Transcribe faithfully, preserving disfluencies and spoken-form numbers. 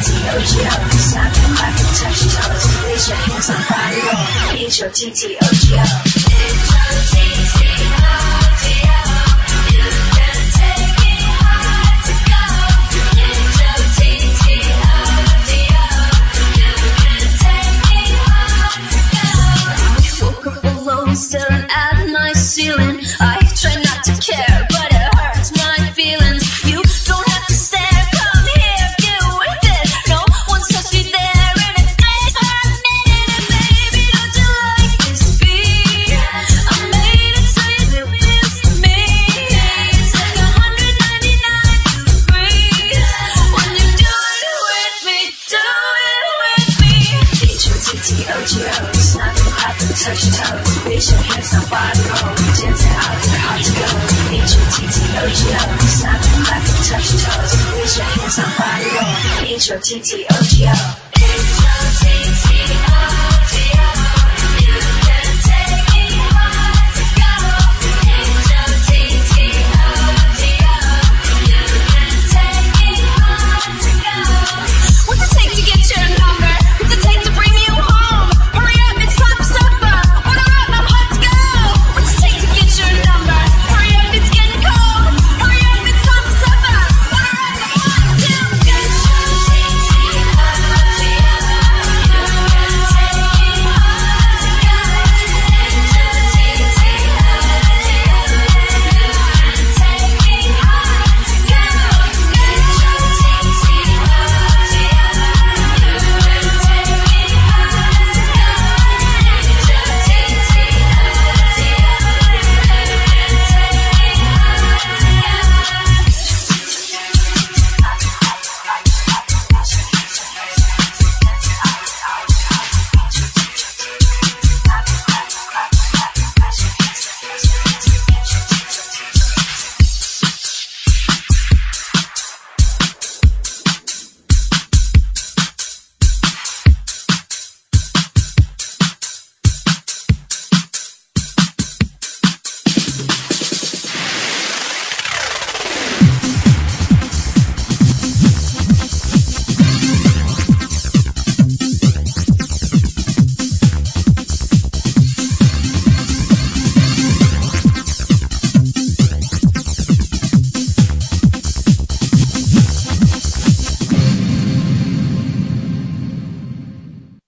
Staring at my ceiling, I try not to care, but it hurts my feelings. You don't have to stare, come here, deal with it. No one's touched me there in a day, a minute, and baby, don't you like this beat? I made it so you do this to me. It's like one hundred ninety-nine degrees when you do it with me, do it with me. H O T T O G O, it's not too hot to touch your toes. Raise your hands, now body roll. Dance it out, you're hard to go. H O T T O G O, snap and clap and touch your toes. Raise your hands, now body roll. H O T T O G O. H O T T O G O.